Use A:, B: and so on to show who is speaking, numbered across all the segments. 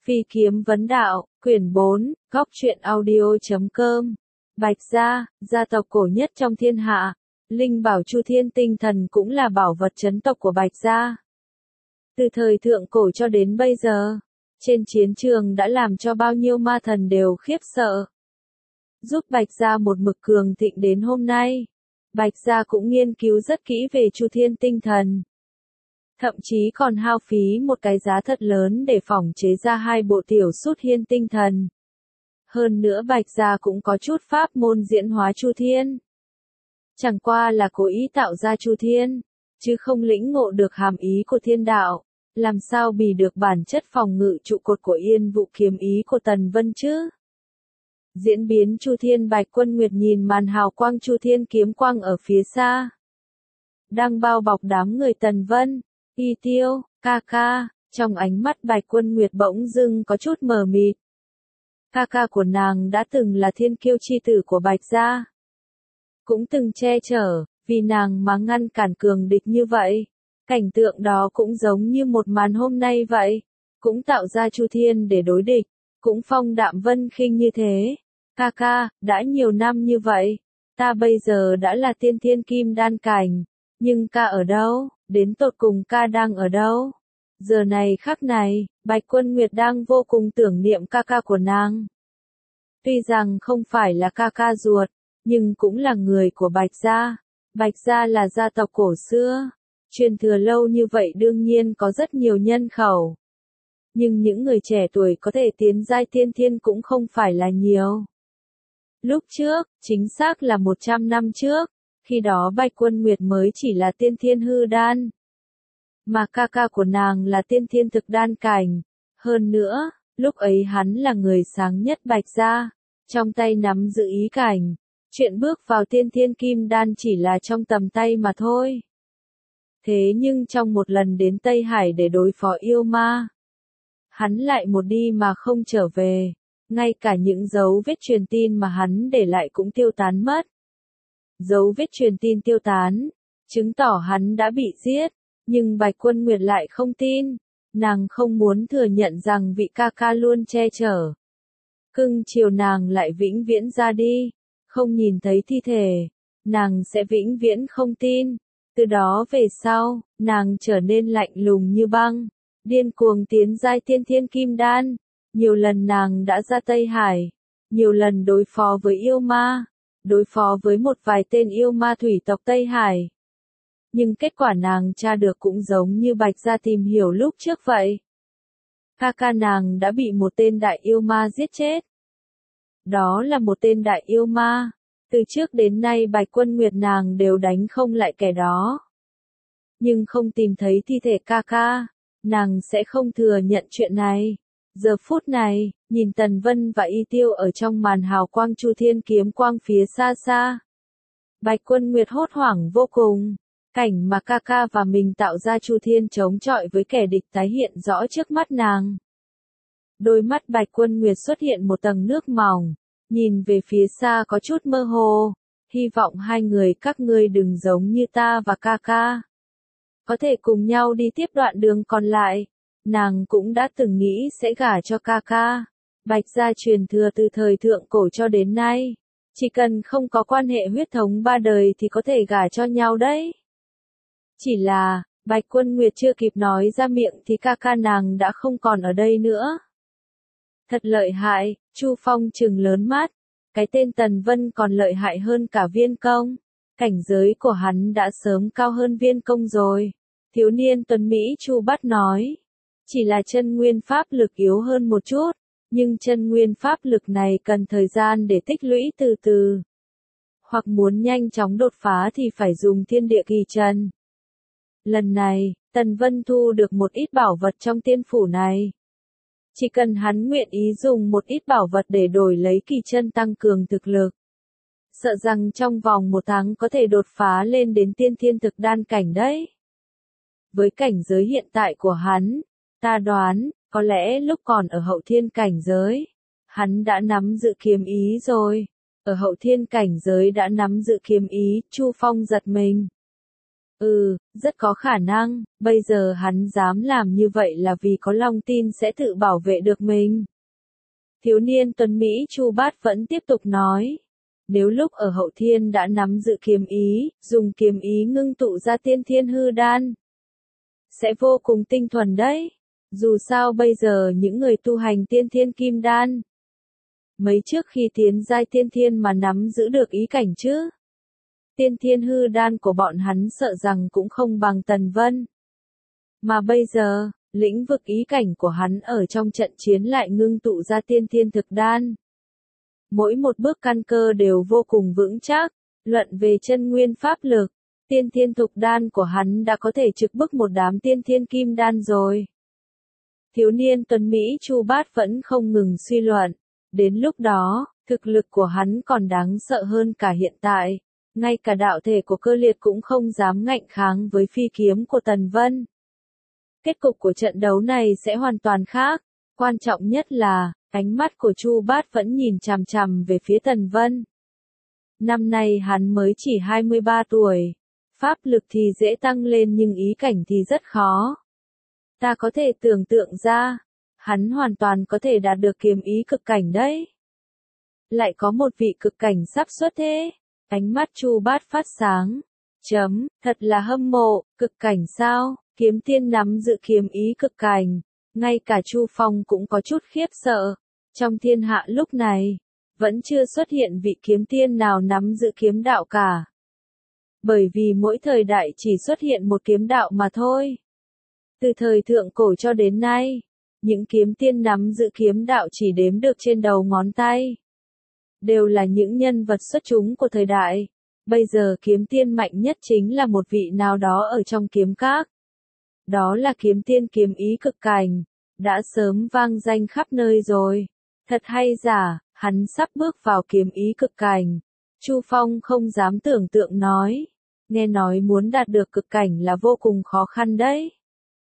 A: Phi kiếm vấn đạo, quyển 4, góc truyện audio.com. Bạch gia, gia tộc cổ nhất trong thiên hạ. Linh bảo Chu Thiên tinh thần cũng là bảo vật trấn tộc của Bạch gia. Từ thời thượng cổ cho đến bây giờ, trên chiến trường đã làm cho bao nhiêu ma thần đều khiếp sợ. Giúp Bạch gia một mực cường thịnh đến hôm nay. Bạch gia cũng nghiên cứu rất kỹ về Chu Thiên tinh thần. Thậm chí còn hao phí một cái giá thật lớn để phỏng chế ra 2 bộ tiểu sút hiên tinh thần. Hơn nữa Bạch gia cũng có chút pháp môn diễn hóa Chu Thiên. Chẳng qua là cố ý tạo ra Chu Thiên, chứ không lĩnh ngộ được hàm ý của thiên đạo, làm sao bì được bản chất phòng ngự trụ cột của Yên Vũ kiếm ý của Tần Vân chứ. Diễn biến Chu Thiên. Bạch Quân Nguyệt nhìn màn hào quang Chu Thiên kiếm quang ở phía xa, đang bao bọc đám người Tần Vân, Y Tiêu, ca ca. Trong ánh mắt Bạch Quân Nguyệt bỗng dưng có chút mờ mịt. Ca ca của nàng đã từng là thiên kiêu chi tử của Bạch gia, cũng từng che chở, vì nàng mà ngăn cản cường địch như vậy. Cảnh tượng đó cũng giống như một màn hôm nay vậy, cũng tạo ra Chu Thiên để đối địch, cũng phong đạm vân khinh như thế. Ca ca, đã nhiều năm như vậy, ta bây giờ đã là tiên thiên kim đan cảnh, nhưng ca ở đâu, đến tột cùng ca đang ở đâu? Giờ này khắc này, Bạch Quân Nguyệt đang vô cùng tưởng niệm ca ca của nàng. Tuy rằng không phải là ca ca ruột, nhưng cũng là người của Bạch gia. Bạch gia là gia tộc cổ xưa, truyền thừa lâu như vậy đương nhiên có rất nhiều nhân khẩu. Nhưng những người trẻ tuổi có thể tiến giai tiên thiên cũng không phải là nhiều. Lúc trước, chính xác là 100 năm trước, khi đó Bạch Quân Nguyệt mới chỉ là tiên thiên hư đan. Mà ca ca của nàng là tiên thiên thực đan cảnh. Hơn nữa, lúc ấy hắn là người sáng nhất Bạch gia, trong tay nắm giữ ý cảnh. Chuyện bước vào tiên thiên kim đan chỉ là trong tầm tay mà thôi. Thế nhưng trong một lần đến Tây Hải để đối phó yêu ma, hắn lại một đi mà không trở về. Ngay cả những dấu vết truyền tin mà hắn để lại cũng tiêu tán mất. Dấu vết truyền tin tiêu tán, chứng tỏ hắn đã bị giết. Nhưng Bạch Quân Nguyệt lại không tin. Nàng không muốn thừa nhận rằng vị ca ca luôn che chở, cưng chiều nàng lại vĩnh viễn ra đi, không nhìn thấy thi thể, nàng sẽ vĩnh viễn không tin. Từ đó về sau, nàng trở nên lạnh lùng như băng, điên cuồng tiến giai tiên thiên kim đan. Nhiều lần nàng đã ra Tây Hải, nhiều lần đối phó với yêu ma, đối phó với một vài tên yêu ma thủy tộc Tây Hải. Nhưng kết quả nàng tra được cũng giống như Bạch gia tìm hiểu lúc trước vậy. Ca ca nàng đã bị một tên đại yêu ma giết chết. Đó là một tên đại yêu ma. Từ trước đến nay Bạch Quân Nguyệt nàng đều đánh không lại kẻ đó. Nhưng không tìm thấy thi thể ca ca, nàng sẽ không thừa nhận chuyện này. Giờ phút này, nhìn Tần Vân và Y Tiêu ở trong màn hào quang Chu Thiên kiếm quang phía xa xa. Bạch Quân Nguyệt hốt hoảng vô cùng. Cảnh mà ca ca và mình tạo ra Chu Thiên chống chọi với kẻ địch tái hiện rõ trước mắt nàng. Đôi mắt Bạch Quân Nguyệt xuất hiện một tầng nước mỏng, nhìn về phía xa có chút mơ hồ. Hy vọng hai người các ngươi đừng giống như ta và ca ca, có thể cùng nhau đi tiếp đoạn đường còn lại. Nàng cũng đã từng nghĩ sẽ gả cho ca ca. Bạch gia truyền thừa từ thời thượng cổ cho đến nay, chỉ cần không có quan hệ huyết thống 3 đời thì có thể gả cho nhau đấy. Chỉ là, Bạch Quân Nguyệt chưa kịp nói ra miệng thì ca ca nàng đã không còn ở đây nữa. Thật lợi hại. Chu Phong trừng lớn mắt. Cái tên Tần Vân còn lợi hại hơn cả Viên Công. Cảnh giới của hắn đã sớm cao hơn Viên Công rồi. Thiếu niên tuấn Mỹ Chu Bát nói. Chỉ là chân nguyên pháp lực yếu hơn một chút. Nhưng chân nguyên pháp lực này cần thời gian để tích lũy từ từ. Hoặc muốn nhanh chóng đột phá thì phải dùng thiên địa kỳ trần. Lần này, Tần Vân thu được một ít bảo vật trong tiên phủ này. Chỉ cần hắn nguyện ý dùng một ít bảo vật để đổi lấy kỳ chân tăng cường thực lực, sợ rằng trong vòng 1 tháng có thể đột phá lên đến tiên thiên thực đan cảnh đấy. Với cảnh giới hiện tại của hắn, ta đoán, có lẽ lúc còn ở hậu thiên cảnh giới, hắn đã nắm giữ kiếm ý rồi. Ở hậu thiên cảnh giới đã nắm giữ kiếm ý, Chu Phong giật mình. Rất có khả năng, bây giờ hắn dám làm như vậy là vì có lòng tin sẽ tự bảo vệ được mình. Thiếu niên tuấn Mỹ Chu Bát vẫn tiếp tục nói. Nếu lúc ở hậu thiên đã nắm giữ kiếm ý, dùng kiếm ý ngưng tụ ra tiên thiên hư đan, sẽ vô cùng tinh thuần đấy. Dù sao bây giờ những người tu hành tiên thiên kim đan, mấy trước khi tiến giai tiên thiên mà nắm giữ được ý cảnh chứ. Tiên thiên hư đan của bọn hắn sợ rằng cũng không bằng Tần Vân. Mà bây giờ, lĩnh vực ý cảnh của hắn ở trong trận chiến lại ngưng tụ ra tiên thiên thực đan. Mỗi một bước căn cơ đều vô cùng vững chắc, luận về chân nguyên pháp lực, tiên thiên thực đan của hắn đã có thể trực bức một đám tiên thiên kim đan rồi. Thiếu niên tuấn Mỹ Chu Bát vẫn không ngừng suy luận, đến lúc đó, thực lực của hắn còn đáng sợ hơn cả hiện tại, ngay cả đạo thể của Cơ Liệt cũng không dám ngạnh kháng với phi kiếm của Tần Vân. Kết cục của trận đấu này sẽ hoàn toàn khác, quan trọng nhất là, ánh mắt của Chu Bát vẫn nhìn chằm chằm về phía Tần Vân. Năm nay hắn mới chỉ 23 tuổi, pháp lực thì dễ tăng lên nhưng ý cảnh thì rất khó. Ta có thể tưởng tượng ra, hắn hoàn toàn có thể đạt được kiếm ý cực cảnh đấy. Lại có một vị cực cảnh sắp xuất thế. Ánh mắt Chu Bát phát sáng. Thật là hâm mộ, cực cảnh sao? Kiếm tiên nắm giữ kiếm ý cực cảnh. Ngay cả Chu Phong cũng có chút khiếp sợ. Trong thiên hạ lúc này, vẫn chưa xuất hiện vị kiếm tiên nào nắm giữ kiếm đạo cả. Bởi vì mỗi thời đại chỉ xuất hiện một kiếm đạo mà thôi. Từ thời thượng cổ cho đến nay, những kiếm tiên nắm giữ kiếm đạo chỉ đếm được trên đầu ngón tay. Đều là những nhân vật xuất chúng của thời đại. Bây giờ kiếm tiên mạnh nhất chính là một vị nào đó ở trong kiếm các. Đó là kiếm tiên kiếm ý cực cảnh, đã sớm vang danh khắp nơi rồi. Thật hay giả, hắn sắp bước vào kiếm ý cực cảnh. Chu Phong không dám tưởng tượng nói. Nghe nói muốn đạt được cực cảnh là vô cùng khó khăn đấy.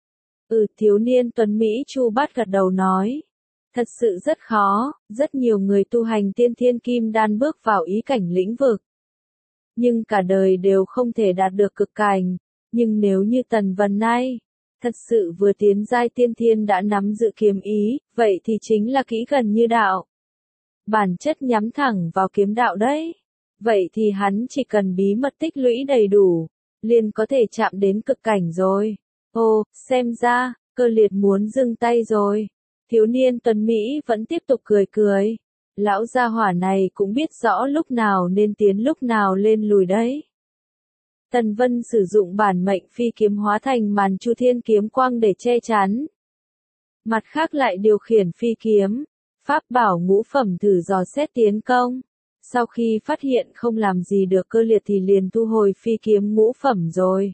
A: Thiếu niên tuấn Mỹ Chu Bát gật đầu nói. Thật sự rất khó, rất nhiều người tu hành tiên thiên kim đan bước vào ý cảnh lĩnh vực. Nhưng cả đời đều không thể đạt được cực cảnh. Nhưng nếu như Tần Vân này, thật sự vừa tiến giai tiên thiên đã nắm giữ kiếm ý, vậy thì chính là kỹ gần như đạo. Bản chất nhắm thẳng vào kiếm đạo đấy. Vậy thì hắn chỉ cần bí mật tích lũy đầy đủ, liền có thể chạm đến cực cảnh rồi. Xem ra, Cơ Liệt muốn dừng tay rồi. Thiếu niên tuấn Mỹ vẫn tiếp tục cười. Lão gia hỏa này cũng biết rõ lúc nào nên tiến lúc nào lên lùi đấy. Tần Vân sử dụng bản mệnh phi kiếm hóa thành màn chu thiên kiếm quang để che chắn. Mặt khác lại điều khiển phi kiếm, pháp bảo ngũ phẩm thử dò xét tiến công. Sau khi phát hiện không làm gì được Cơ Liệt thì liền thu hồi phi kiếm ngũ phẩm rồi.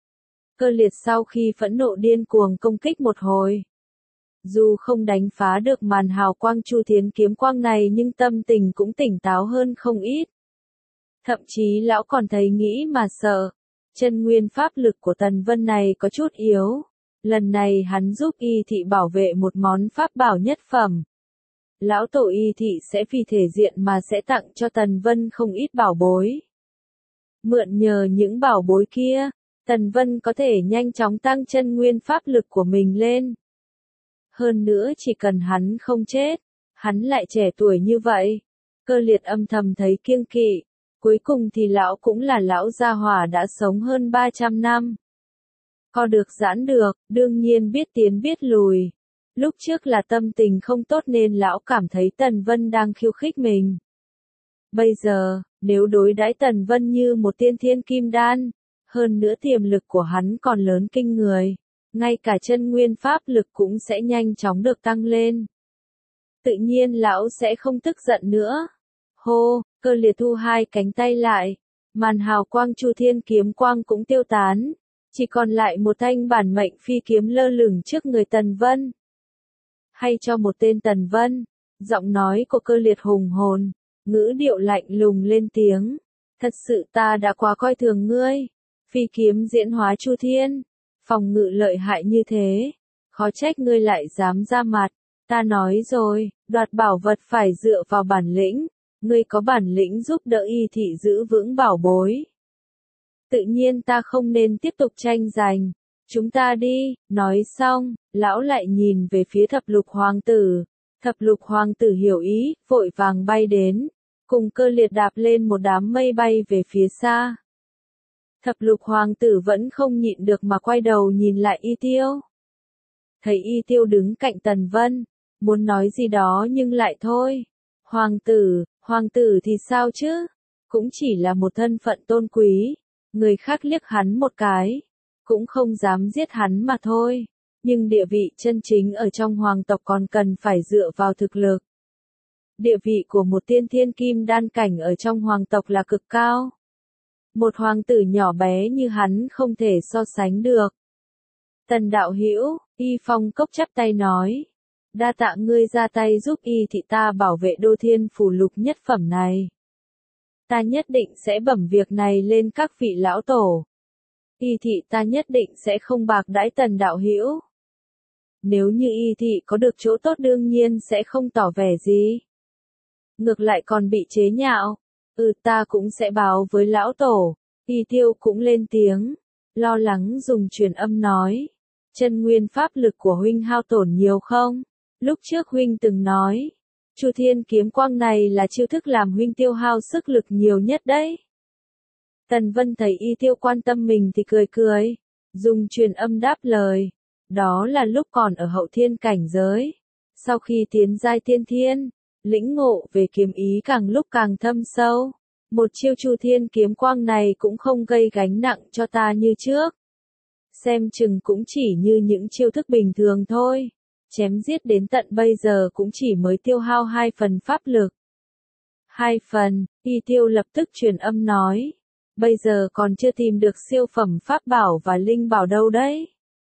A: Cơ Liệt sau khi phẫn nộ điên cuồng công kích một hồi. Dù không đánh phá được màn hào quang chu thiên kiếm quang này nhưng tâm tình cũng tỉnh táo hơn không ít. Thậm chí lão còn thấy nghĩ mà sợ. Chân nguyên pháp lực của Tần Vân này có chút yếu. Lần này hắn giúp Y Thị bảo vệ một món pháp bảo nhất phẩm. Lão tổ Y Thị sẽ vì thể diện mà sẽ tặng cho Tần Vân không ít bảo bối. Mượn nhờ những bảo bối kia, Tần Vân có thể nhanh chóng tăng chân nguyên pháp lực của mình lên. Hơn nữa chỉ cần hắn không chết, hắn lại trẻ tuổi như vậy. Cơ Liệt âm thầm thấy kiêng kỵ. Cuối cùng thì lão cũng là lão gia hỏa đã sống hơn 300 năm. Co được giãn được, đương nhiên biết tiến biết lùi. Lúc trước là tâm tình không tốt nên lão cảm thấy Tần Vân đang khiêu khích mình. Bây giờ, nếu đối đãi Tần Vân như một tiên thiên kim đan, hơn nữa tiềm lực của hắn còn lớn kinh người, ngay cả chân nguyên pháp lực cũng sẽ nhanh chóng được tăng lên. Tự nhiên lão sẽ không tức giận nữa. Cơ Liệt thu hai cánh tay lại, màn hào quang chu thiên kiếm quang cũng tiêu tán, chỉ còn lại một thanh bản mệnh phi kiếm lơ lửng trước người Tần Vân. Hay cho một tên Tần Vân, giọng nói của Cơ Liệt hùng hồn, ngữ điệu lạnh lùng lên tiếng. Thật sự ta đã quá coi thường ngươi. Phi kiếm diễn hóa chu thiên, phòng ngự lợi hại như thế, khó trách ngươi lại dám ra mặt. Ta nói rồi, đoạt bảo vật phải dựa vào bản lĩnh. Ngươi có bản lĩnh giúp đỡ Y Thị giữ vững bảo bối. Tự nhiên ta không nên tiếp tục tranh giành. Chúng ta đi, nói xong, lão lại nhìn về phía thập lục hoàng tử. Thập lục hoàng tử hiểu ý, vội vàng bay đến, cùng Cơ Liệt đạp lên một đám mây bay về phía xa. Thập lục hoàng tử vẫn không nhịn được mà quay đầu nhìn lại Y Tiêu. Thấy Y Tiêu đứng cạnh Tần Vân, muốn nói gì đó nhưng lại thôi. Hoàng tử thì sao chứ? Cũng chỉ là một thân phận tôn quý, người khác liếc hắn một cái, cũng không dám giết hắn mà thôi. Nhưng địa vị chân chính ở trong hoàng tộc còn cần phải dựa vào thực lực. Địa vị của một tiên thiên kim đan cảnh ở trong hoàng tộc là cực cao. Một hoàng tử nhỏ bé như hắn không thể so sánh được. Tần đạo hữu, Y Phong Cốc chắp tay nói. Đa tạ ngươi ra tay giúp Y thị ta bảo vệ đô thiên phủ lục nhất phẩm này. Ta nhất định sẽ bẩm việc này lên các vị lão tổ. Y thị ta nhất định sẽ không bạc đãi Tần đạo hữu. Nếu như Y thị có được chỗ tốt đương nhiên sẽ không tỏ vẻ gì. Ngược lại còn bị chế nhạo. Ta cũng sẽ báo với lão tổ. Y Tiêu cũng lên tiếng, lo lắng dùng truyền âm nói. Chân nguyên pháp lực của huynh hao tổn nhiều không? Lúc trước huynh từng nói, Chu Thiên kiếm quang này là chiêu thức làm huynh tiêu hao sức lực nhiều nhất đấy. Tần Vân thấy Y Tiêu quan tâm mình thì cười cười, dùng truyền âm đáp lời. Đó là lúc còn ở hậu thiên cảnh giới. Sau khi tiến giai tiên thiên, lĩnh ngộ về kiếm ý càng lúc càng thâm sâu. Một chiêu Chu Thiên kiếm quang này cũng không gây gánh nặng cho ta như trước. Xem chừng cũng chỉ như những chiêu thức bình thường thôi. Chém giết đến tận bây giờ cũng chỉ mới tiêu hao 2 phần pháp lực. 2 phần, Y Tiêu lập tức truyền âm nói. Bây giờ còn chưa tìm được siêu phẩm pháp bảo và linh bảo đâu đấy.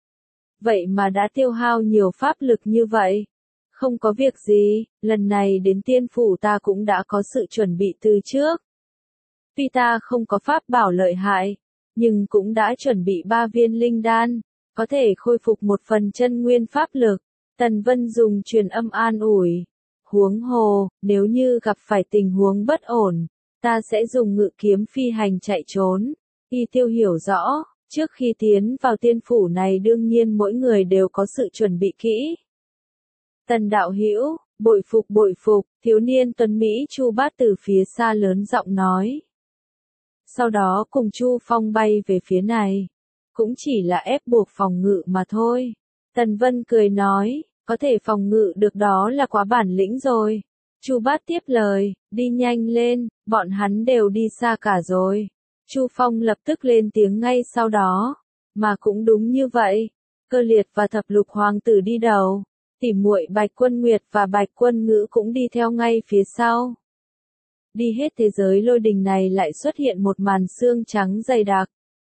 A: Vậy mà đã tiêu hao nhiều pháp lực như vậy. Không có việc gì, lần này đến tiên phủ ta cũng đã có sự chuẩn bị từ trước. Tuy ta không có pháp bảo lợi hại, nhưng cũng đã chuẩn bị 3 viên linh đan, có thể khôi phục một phần chân nguyên pháp lực. Tần Vân dùng truyền âm an ủi. Huống hồ, nếu như gặp phải tình huống bất ổn, ta sẽ dùng ngự kiếm phi hành chạy trốn. Y Tiêu hiểu rõ, trước khi tiến vào tiên phủ này đương nhiên mỗi người đều có sự chuẩn bị kỹ. Tần đạo hữu, bội phục, thiếu niên tuấn Mỹ Chu Bát từ phía xa lớn giọng nói. Sau đó cùng Chu Phong bay về phía này. Cũng chỉ là ép buộc phòng ngự mà thôi. Tần Vân cười nói, có thể phòng ngự được đó là quá bản lĩnh rồi. Chu Bát tiếp lời, đi nhanh lên, bọn hắn đều đi xa cả rồi. Chu Phong lập tức lên tiếng ngay sau đó. Mà cũng đúng như vậy. Cơ Liệt và thập lục hoàng tử đi đầu. Tỉ muội Bạch Quân Nguyệt và Bạch Quân Ngữ cũng đi theo ngay phía sau. Đi hết thế giới lôi đình này lại xuất hiện một màn sương trắng dày đặc.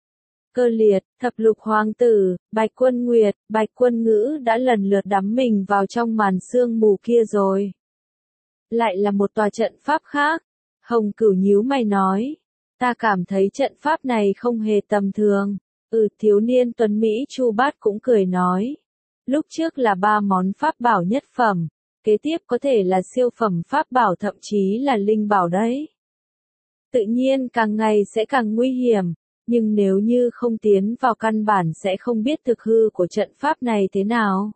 A: Cơ Liệt, thập lục hoàng tử, Bạch Quân Nguyệt, Bạch Quân Ngữ đã lần lượt đắm mình vào trong màn sương mù kia rồi. Lại là một tòa trận pháp khác. Hồng Cửu nhíu mày nói. Ta cảm thấy trận pháp này không hề tầm thường. Thiếu niên tuấn Mỹ Chu Bát cũng cười nói. Lúc trước là 3 món pháp bảo nhất phẩm. Kế tiếp có thể là siêu phẩm pháp bảo thậm chí là linh bảo đấy. Tự nhiên càng ngày sẽ càng nguy hiểm. Nhưng nếu như không tiến vào căn bản sẽ không biết thực hư của trận pháp này thế nào.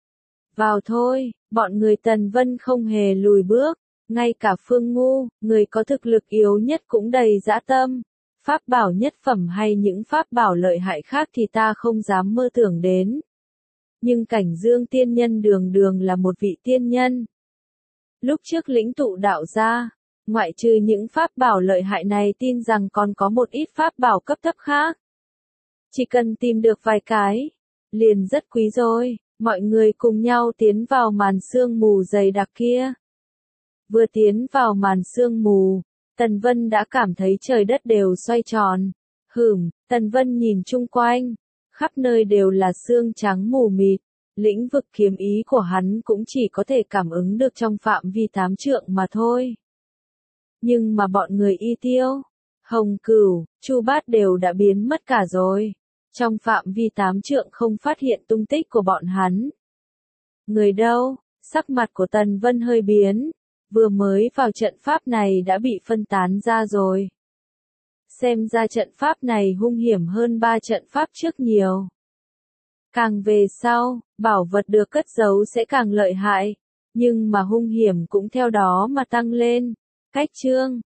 A: Vào thôi, bọn người Tần Vân không hề lùi bước. Ngay cả Phương Ngu, người có thực lực yếu nhất cũng đầy dã tâm. Pháp bảo nhất phẩm hay những pháp bảo lợi hại khác thì ta không dám mơ tưởng đến. Nhưng cảnh Dương tiên nhân đường đường là một vị tiên nhân. Lúc trước lĩnh tụ đạo ra, ngoại trừ những pháp bảo lợi hại này tin rằng còn có một ít pháp bảo cấp thấp khác. Chỉ cần tìm được vài cái, liền rất quý rồi. Mọi người cùng nhau tiến vào màn sương mù dày đặc kia. Vừa tiến vào màn sương mù, Tần Vân đã cảm thấy trời đất đều xoay tròn. Tần Vân nhìn chung quanh, khắp nơi đều là sương trắng mù mịt, lĩnh vực kiếm ý của hắn cũng chỉ có thể cảm ứng được trong phạm vi 8 trượng mà thôi. Nhưng mà bọn người Y Tiêu, Hồng Cửu, Chu Bát đều đã biến mất cả rồi. Trong phạm vi 8 trượng không phát hiện tung tích của bọn hắn. Người đâu? Sắc mặt của Tần Vân hơi biến. Vừa mới vào trận pháp này đã bị phân tán ra rồi. Xem ra trận pháp này hung hiểm hơn 3 trận pháp trước nhiều. Càng về sau, bảo vật được cất giấu sẽ càng lợi hại, nhưng mà hung hiểm cũng theo đó mà tăng lên. Cách chương